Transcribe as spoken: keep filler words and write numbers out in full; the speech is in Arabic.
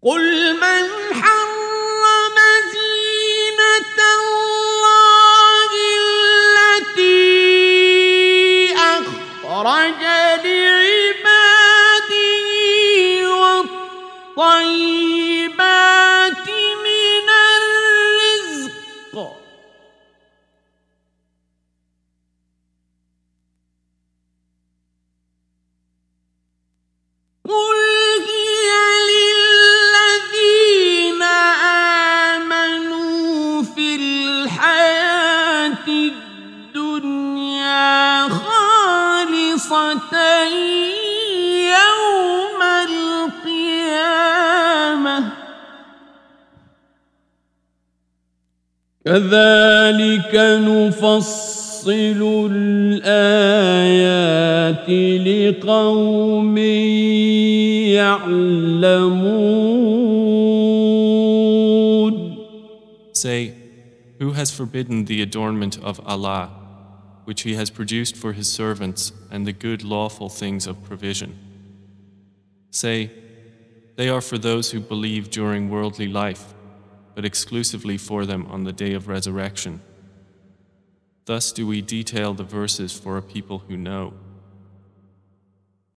قل من حرم زينة الله التي أخرج لعباده والطيبات من الرزق قل هي للذين آمنوا في الحياة الدنيا خالصة يوم القيامة كذلك نفصل الآيات لقوم يعلمون. Say, who has forbidden the adornment of Allah, which He has produced for His servants, and the good lawful things of provision? Say, they are for those who believe during worldly life, but exclusively for them on the day of resurrection. Thus do we detail the verses for a people who know.